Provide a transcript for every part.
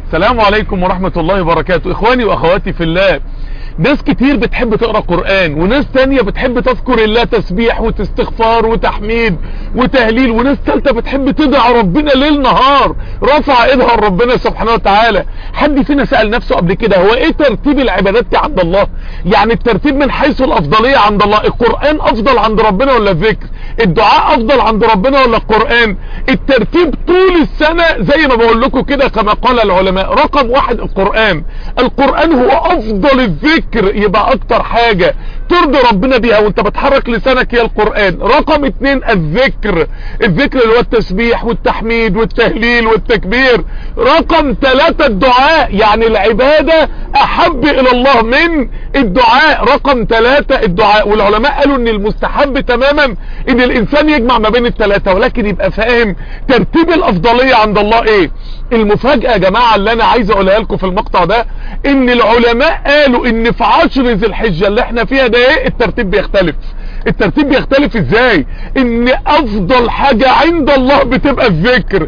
السلام عليكم ورحمة الله وبركاته. اخواني واخواتي في الله، ناس كتير بتحب تقرأ قرآن، وناس تانية بتحب تذكر الله تسبيح وتستغفار وتحميد وتهليل، وناس تالتة بتحب تدعى ربنا ليل نهار رفع ايدها لربنا سبحانه وتعالى. حد فينا سأل نفسه قبل كده هو ايه ترتيب العبادات دي عند الله؟ يعني الترتيب من حيث الافضلية عند الله، القرآن افضل عند ربنا ولا الذكر؟ الدعاء افضل عند ربنا ولا القرآن؟ الترتيب طول السنة زي ما بقول لكم كده كما قال العلماء، رقم واحد القرآن. القرآن هو افضل الذكر، يبقى اكتر حاجة ترضي ربنا بيها وانت بتحرك لسانك هي القرآن. رقم اتنين الذكر، الذكر اللي هو التسبيح والتحميد والتهليل والتكبير. رقم ثلاثة الدعاء، يعني العبادة احب الى الله من الدعاء. رقم ثلاثة الدعاء، والعلماء قالوا ان المستحب تماما ان الانسان يجمع ما بين الثلاثة، ولكن يبقى فاهم ترتيب الافضلية عند الله ايه. المفاجأة يا جماعة اللي انا عايز اقولها لكم في المقطع ده، ان العلماء قالوا ان في 10 ذي الحجة اللي احنا فيها ده ايه الترتيب بيختلف. الترتيب بيختلف ازاي؟ ان افضل حاجة عند الله بتبقى الذكر.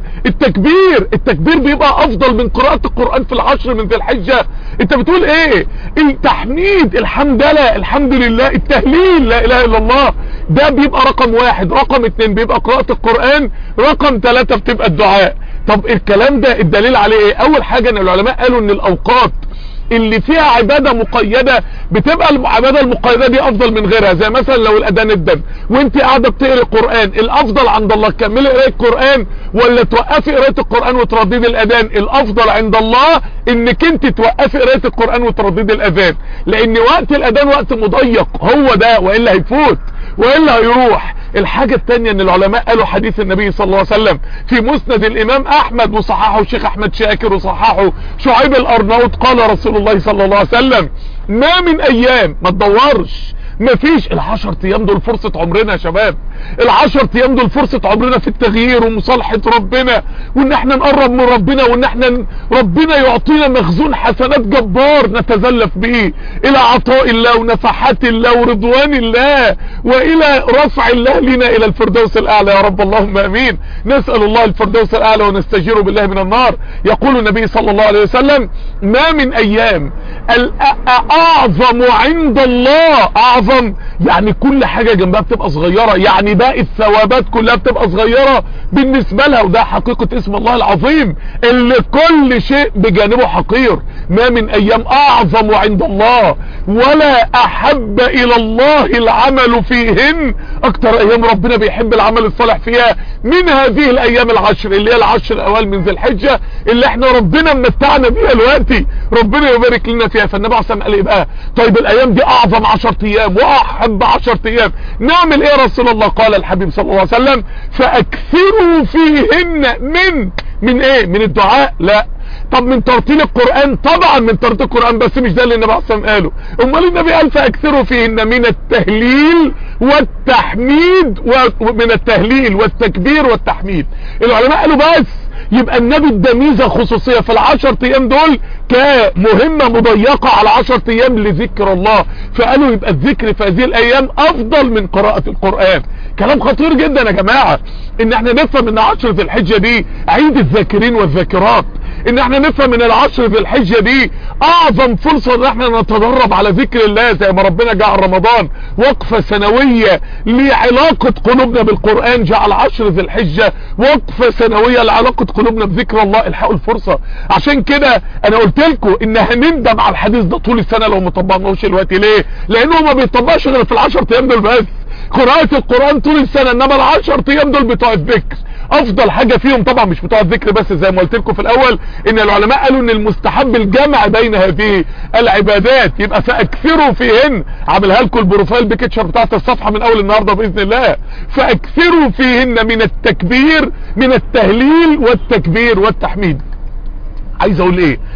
التكبير بيبقى افضل من قراءة القرآن في 10 من ذي الحجة. انت بتقول ايه؟ التحميد الحمد لله الحمد لله، التهليل لا اله الا الله، ده بيبقى رقم واحد. رقم اتنين بيبقى قراءة القرآن. رقم ثلاثة بتبقى الدعاء. طب الكلام ده الدليل عليه ايه؟ اول حاجة ان العلماء قالوا ان الاوقات اللي فيها عبادة مقيدة بتبقى العبادة المقيدة دي افضل من غيرها. زي مثلا لو الاذان ادن وانت قاعدة بتقري القرآن، الافضل عند الله تكملي قراءة القرآن ولا توقفي قراءة القرآن وترددي الاذان؟ الافضل عند الله انك انت توقفي قراءة القرآن وترددي الاذان، لان وقت الاذان وقت مضيق هو ده، والا هيفوت والا هيروح. الحاجة التانية ان العلماء قالوا حديث النبي صلى الله عليه وسلم في مسند الامام احمد وصححه الشيخ احمد شاكر وصححه شعيب الارناؤوط، قال رسول الله صلى الله عليه وسلم ما من ايام، ما تدورش، مفيش. ال10 ايام دول فرصة عمرنا يا شباب. ال10 ايام دول فرصة عمرنا في التغيير ومصالحة ربنا، وان احنا نقرب من ربنا، وان احنا ربنا يعطينا مخزون حسنات جبار نتزلف به الى عطاء الله ونفحات الله ورضوان الله والى رفع الله لنا الى الفردوس الاعلى يا رب، اللهم امين. نسأل الله الفردوس الاعلى ونستجير بالله من النار. يقول النبي صلى الله عليه وسلم ما من ايام اعظم عند الله، اعظم يعني كل حاجة جنبها بتبقى صغيرة، يعني باقي الثوابات كلها بتبقى صغيرة بالنسبة لها، وده حقيقة اسم الله العظيم اللي كل شيء بجانبه حقير. ما من ايام اعظم عند الله ولا احب الى الله العمل فيهن، اكتر ايام ربنا بيحب العمل الصالح فيها من هذه الايام ال10 اللي هي ال10 الاوائل من ذي الحجة اللي احنا ربنا ممتعنا بيها دلوقتي، ربنا يبارك لنا فيها. فالنبي عليه الصلاه والسلام قال ايه بقى؟ طيب الايام دي اعظم 10 ايام واحب 10 ايام، نعمل ايه يا رسول الله؟ قال الحبيب صلى الله عليه وسلم فاكثروا فيهن من ايه؟ من الدعاء؟ لا. طب من ترتيل القرآن؟ طبعا من ترتيل القرآن، بس مش ده اللي النبي عليه الصلاه والسلام قاله. امال النبي قال فاكثروا فيهن من التهليل والتحميد، ومن التهليل والتكبير والتحميد. العلماء قالوا بس يبقى النبي ادى ميزه خصوصيه في ال10 ايام دول كمهمه مضيقه على 10 ايام لذكر الله، فقالوا يبقى الذكر في هذه الايام افضل من قراءه القران. كلام خطير جدا يا جماعه ان احنا نفهم ان 10 ذي الحجه دي عيد الذاكرين والذاكرات، ان احنا نفهم ان ال10 ذي الحجه دي اعظم فرصه ان احنا نتدرب على ذكر الله، زي ما ربنا جعل رمضان وقفه سنويه لعلاقه قلوبنا بالقران، جعل 10 ذي الحجه وقفه سنويه لعلاقه قلوبنا بذكر الله. الحقوا الفرصه. عشان كده انا قلت لكم ان هنندم على الحديث ده طول السنه لو ما طبقناهوش دلوقتي. ليه؟ لانه ما بيطبقش غير في ال10 ايام دول بس. قراءة القرآن طول السنة، انما ال10 ايام دول بتوع الذكر افضل حاجة فيهم. طبعا مش بتوع الذكر بس، زي ما قلت لكم في الاول ان العلماء قالوا ان المستحب الجمع بين هذه العبادات. يبقى فاكثروا فيهن، عاملها لكم البروفايل بيكتشر بتاعت الصفحة من اول النهاردة باذن الله. فاكثروا فيهن من التكبير، من التهليل والتكبير والتحميد. عايز اقول ايه؟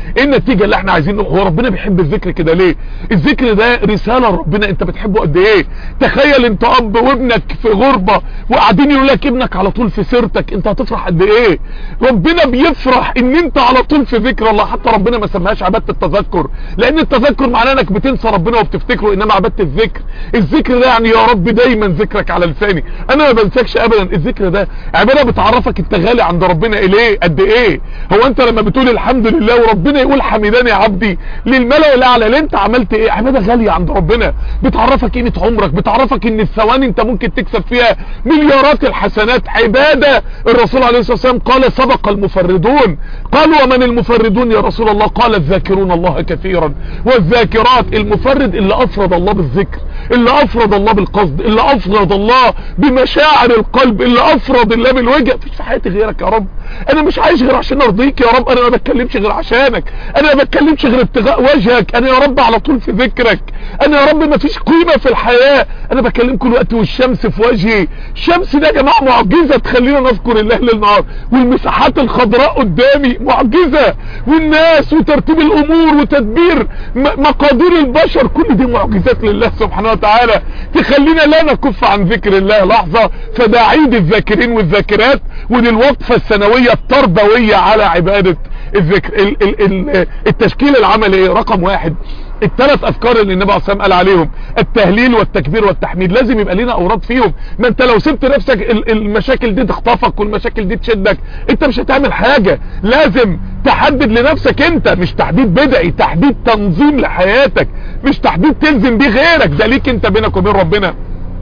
ايه النتيجة اللي احنا عايزين؟ هو ربنا بيحب الذكر كده ليه؟ الذكر ده رسالة ربنا، انت بتحبه قد ايه؟ تخيل انت اب وابنك في غربة وقاعدين يقول لك ابنك على طول في سيرتك، انت هتفرح قد ايه؟ ربنا بيفرح ان انت على طول في ذكر الله. حتى ربنا ما سماهاش عبادة التذكر، لان التذكر معناه انك بتنسى ربنا وبتفتكره، انما عبادة الذكر ده يعني يا رب دايما ذكرك على لساني، انا ما بنساكش ابدا. الذكر ده عبادة بتعرفك انت غالي عند ربنا اليه قد ايه. هو انت لما بتقول الحمد لله وربنا يقول حمداني عبدي للملأ الاعلى، اللي انت عملت ايه؟ عبادة غالية عند ربنا، بتعرفك قيمة عمرك، بتعرفك ان الثواني انت ممكن تكسب فيها مليارات الحسنات. عبادة الرسول عليه الصلاة والسلام قال سبق المفردون. قالوا ومن المفردون يا رسول الله؟ قال الذاكرون الله كثيرا والذاكرات. المفرد اللي افرد الله بالذكر، اللي افرد الله بالقصد، اللي افرد الله بمشاعر القلب، اللي افرد الله بالوجه. مفيش في حياتي غيرك يا رب، انا مش عايش غير عشان ارضيك يا رب، انا ما بتكلمش غير عشانك، انا ما بتكلمش غير ابتغاء وجهك، انا يا رب على طول في ذكرك، انا يا رب ما فيش قيمة في الحياة، انا بكلم كل وقت والشمس في وجهي. الشمس ده يا جماعة معجزة تخلينا نذكر الله ليل نهار، والمساحات الخضراء قدامي معجزة، والناس وترتيب الامور وتدبير مقادير البشر، كل دي معجزات لله سبحانه وتعالى تخلينا لا نكف عن ذكر الله لحظة. فده عيد الذاكرين والذاكرات، ودي الوقفة السنوية التربوية على عبادة الذكر. التشكيل العملي ايه؟ رقم واحد، الثلاث افكار اللي النبي عليه الصلاه والسلام قال عليهم، التهليل والتكبير والتحميد، لازم يبقى لنا اوراد فيهم. ما انت لو سبت نفسك المشاكل دي تخطفك والمشاكل دي تشدك، انت مش هتعمل حاجة. لازم تحدد لنفسك انت، مش تحديد بدعي، تحديد تنظيم لحياتك، مش تحديد تلزم بيه غيرك، ده ليك انت بينك وبين ربنا.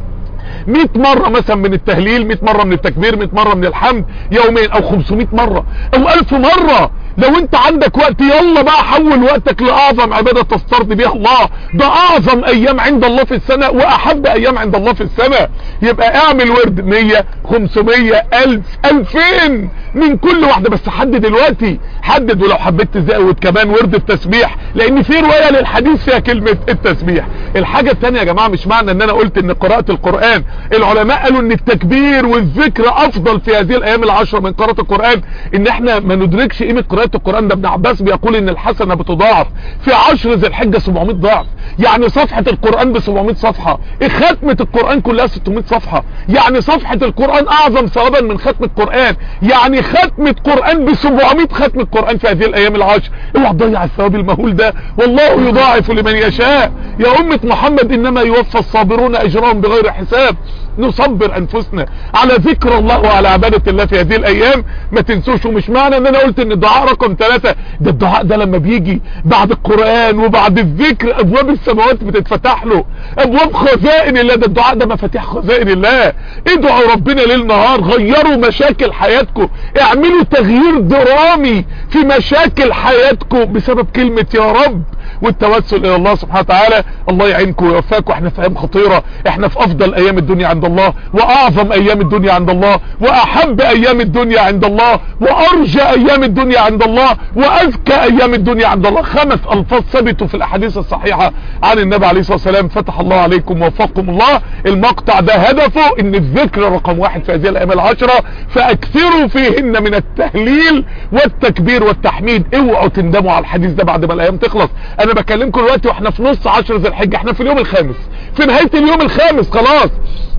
100 مرة مثلا من التهليل، 100 مرة من التكبير، 100 مرة من الحمد يومين، او 500 مرة او 1000 مرة. لو انت عندك وقت يلا بقى حول وقتك لاعظم عبادة تسترضي بيها الله. ده اعظم ايام عند الله في السنة واحب ايام عند الله في السنة. يبقى اعمل ورد 100 500 1000 2000 من كل واحدة، بس حدد دلوقتي، حدد. ولو حبيت تزود كمان ورد التسبيح، لان في رواية للحديث فيها كلمة التسبيح. الحاجة التانية يا جماعة، مش معنى ان انا قلت ان قراءة القرآن، العلماء قالوا ان التكبير والذكر افضل في هذه الايام العشرة من قراءة القرآن، ان احنا ما ندركش قيمة قراءة القرآن. ده ابن عباس بيقول ان الحسنة بتضاعف في 10 ذي الحجة 700 ضعف، يعني صفحة القرآن ب 700 صفحة، ختمة القرآن كلها 600 صفحة، يعني صفحة القرآن اعظم ثوابا من ختم القرآن، يعني ختمة قرآن ب 700 ختمة قرآن في هذه الايام العشر. اوعى تضيع الثواب المهول ده، والله يضاعف لمن يشاء. يا امة محمد انما يوفى الصابرون اجرهم بغير حساب. نصبر انفسنا على ذكر الله وعلى عبادة الله في هذه الايام، ما تنسوش. ومش معنى ان انا قلت ان الدعاء رقم 3، ده الدعاء ده لما بيجي بعد القرآن وبعد الذكر ابواب السماوات بتتفتح له، ابواب خزائن الله. ده الدعاء ده مفاتيح خزائن الله. ادعوا ربنا ليل نهار، غيروا مشاكل حياتكم، اعملوا تغيير درامي في مشاكل حياتكم بسبب كلمة يا رب والتوسل الى الله سبحانه وتعالى. الله يعينكم ويوفقكم. احنا في ايام خطيرة، احنا في افضل ايام الدنيا عند الله، واعظم ايام الدنيا عند الله، واحب ايام الدنيا عند الله، وارجى ايام الدنيا عند الله، واذكى ايام الدنيا عند الله. 5 الفاظ ثبتوا في الاحاديث الصحيحة عن النبي عليه الصلاة والسلام. فتح الله عليكم ووفقكم الله. المقطع ده هدفه ان الذكر رقم 1 في هذه الايام العشرة، فاكثروا فيهن من التهليل والتكبير والتحميد. اوعوا تندموا على الحديث ده بعد ما الايام تخلص. انا بكلمكم دلوقتي واحنا في نص 10 ذي الحجة، احنا في اليوم الخامس، في نهاية اليوم الخامس خلاص،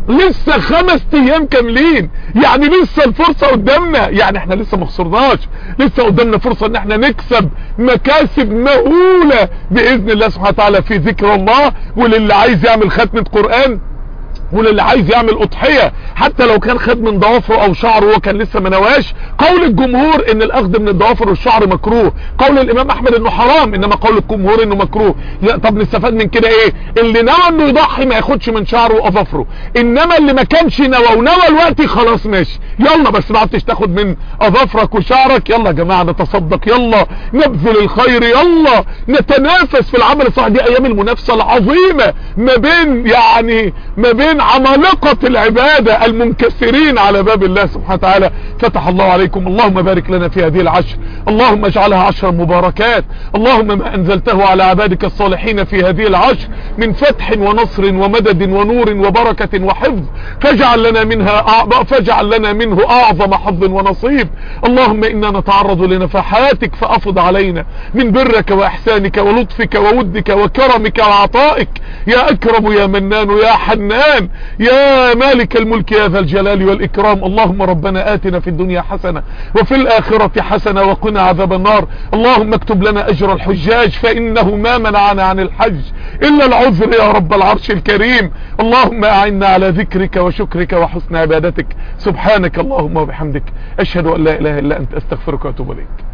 لسه 5 ايام كاملين، يعني لسه الفرصة قدامنا، يعني احنا لسه ما خسرناش، لسه قدامنا فرصة ان احنا نكسب مكاسب مهولة باذن الله سبحانه وتعالى في ذكر الله. وللي عايز يعمل ختمة قرآن، وللي عايز يعمل اضحية حتى لو كان خد من ضوافره او شعره وهو كان لسه ما نواش. قول الجمهور ان الاخذ من الضوافر والشعر مكروه، قول الامام احمد انه حرام، انما قول الجمهور انه مكروه. طب نستفاد من كده ايه؟ اللي نوى انه يضحي ما ياخدش من شعره واظافره، انما اللي ما كانش نوى ونوى الوقت خلاص ماشي، يلا بس ما عدتش تاخد من اظافرك وشعرك. يلا يا جماعه نتصدق، يلا نبذل الخير، يلا نتنافس في العمل الصالح. دي ايام المنافسه العظيمه ما بين عمالقة العبادة المنكسرين على باب الله سبحانه وتعالى. فتح الله عليكم. اللهم بارك لنا في هذه العشر، اللهم اجعلها 10 مباركات. اللهم ما انزلته على عبادك الصالحين في هذه العشر من فتح ونصر ومدد ونور وبركة وحفظ فاجعل لنا منه اعظم حظ ونصيب. اللهم انا نتعرض لنفحاتك فافض علينا من برك واحسانك ولطفك وودك وكرمك وعطائك يا اكرم يا منان يا حنان يا مالك الملك يا ذا الجلال والإكرام. اللهم ربنا آتنا في الدنيا حسنة وفي الآخرة حسنة وقنا عذاب النار. اللهم اكتب لنا أجر الحجاج فإنه ما منعنا عن الحج إلا العذر يا رب العرش الكريم. اللهم أعنا على ذكرك وشكرك وحسن عبادتك. سبحانك اللهم وبحمدك أشهد أن لا إله إلا أنت أستغفرك وأتوب إليك.